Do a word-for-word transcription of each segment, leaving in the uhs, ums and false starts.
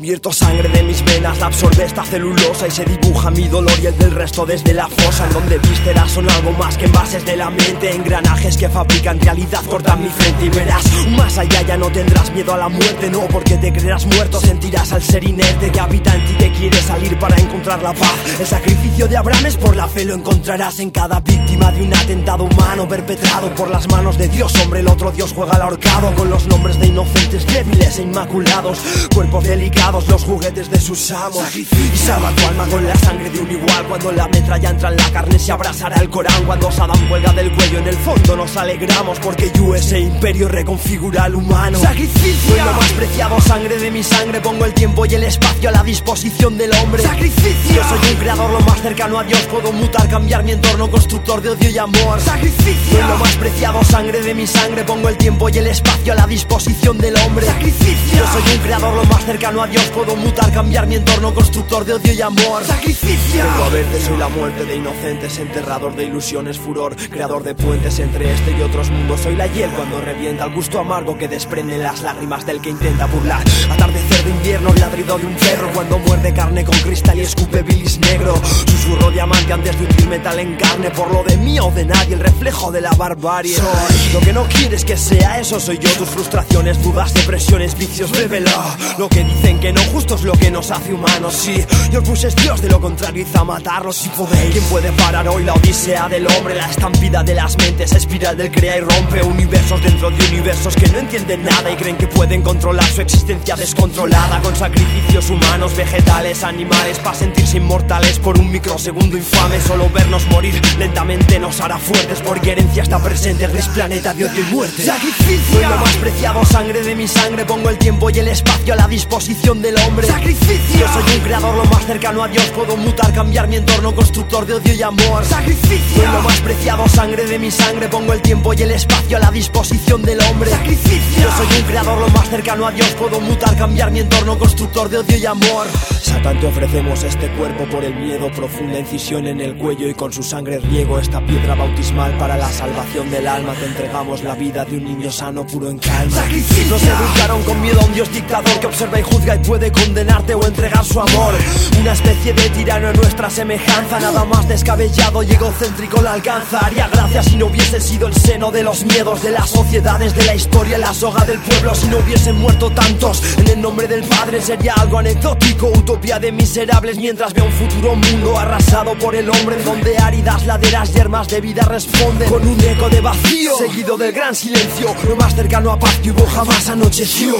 Vierto sangre de mis venas, la absorbe esta celulosa y se dibuja mi dolor y el del resto desde la fosa, en donde vísceras son algo más que envases de la mente, engranajes que fabrican realidad, cortan mi frente y verás más allá. Ya no tendrás miedo a la muerte, no porque te creerás muerto, sentirás al ser inerte que habita en ti, que quiere salir para encontrar la paz. El sacrificio de Abraham es por la fe, lo encontrarás en cada víctima de un atentado humano perpetrado por las manos de Dios. Hombre, el otro Dios juega al ahorcado con los nombres de inocentes, débiles e inmaculados, cuerpos delicados, los juguetes de sus amos. Y salva tu alma con la sangre de un igual. Cuando la metralla entra en la carne se abrazará el Corán. Cuando Saddam cuelga del cuello, en el fondo nos alegramos, porque U S A Imperio reconfigura al humano. Sacrificio, lo más preciado, sangre de mi sangre. Pongo el tiempo y el espacio a la disposición del hombre. Sacrificio, yo soy un creador lo más cercano a Dios. Puedo mutar, cambiar mi entorno, constructor de odio y amor. Sacrificio, lo más preciado, sangre de mi sangre. Pongo el tiempo y el espacio a la disposición del hombre. Sacrificio, yo soy un creador lo más cercano a Dios. Puedo mutar, cambiar mi entorno, constructor de odio y amor. Sacrificio, vengo a verte, soy la muerte de inocentes, enterrador de ilusiones, furor, creador de puentes entre este y otros mundos. Soy la hiel cuando revienta, el gusto amargo que desprende las lágrimas del que intenta burlar. Atardecer de invierno, ladrido de un perro cuando muerde carne con cristal y escupe bilis negro. Susurro diamante antes de hundir metal en carne, por lo de mí o de nadie, el reflejo de la barbarie. Soy lo que no quieres que sea, eso soy yo. Tus frustraciones, dudas, depresiones, vicios, bébelo. Lo que dicen que no justo es lo que nos hace humanos, sí. Yo Bush es Dios, de lo contrario hizo a matarlos si podéis. ¿Quién puede parar hoy la odisea del hombre? La estampida de las mentes, espiral del crea y rompe universos dentro de universos que no entienden nada y creen que pueden controlar su existencia descontrolada, con sacrificios humanos, vegetales, animales, para sentirse inmortales por un microsegundo infame. Solo vernos morir lentamente nos hará fuertes, porque herencia está presente, gris planeta de odio y muerte. Sacrificio, soy lo más preciado, sangre de mi sangre. Pongo el tiempo y el espacio a la disposición del hombre. Sacrificio, yo soy un creador lo más cercano a Dios. Puedo mutar, cambiar mi entorno, constructor de odio y amor. Sacrificio, soy lo más preciado, sangre de mi sangre. Pongo el tiempo y el espacio a la disposición del hombre. Sacrificio, yo soy un creador lo más cercano a Dios. Puedo mutar, cambiar mi entorno, constructor de odio y amor. Satán, te ofrecemos este cuerpo por el miedo, profunda incisión en el cuello, y con su sangre riego esta piedra bautismal para la salvación del alma. Te entregamos la vida de un niño sano, puro en calma. Sacrificio, nos educaron con miedo a un Dios dictador que observa y juzga y puede condenarte o entregar su amor. Una especie de tirano en nuestra semejanza, nada más descabellado y egocéntrico la alcanza. Haría gracia si no hubiese sido el seno de los miedos de las sociedades, de la historia, la soga del pueblo. Si no hubiesen muerto tantos en el nombre del Padre, sería algo anecdótico, utopía de miserables, mientras veo un futuro mundo arrasado por el hombre, en donde áridas laderas yermas de vida responden con un eco de vacío, seguido del gran silencio. Lo más cercano a paz que hubo jamás anocheció.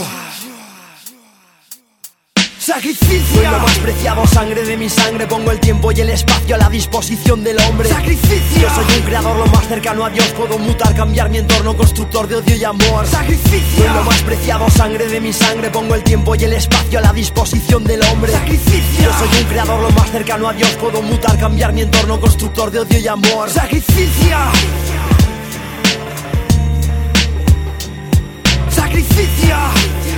Sacrificio, soy lo más preciado, sangre de mi sangre. Pongo el tiempo y el espacio a la disposición del hombre. Sacrificio, yo soy un creador lo más cercano a Dios. Puedo mutar, cambiar mi entorno, constructor de odio y amor. Sacrificio, soy lo más preciado, sangre de mi sangre. Pongo el tiempo y el espacio a la disposición del hombre. Sacrificio, yo soy un creador lo más cercano a Dios. Puedo mutar, cambiar mi entorno, constructor de odio y amor. Sacrificio, sacrificio.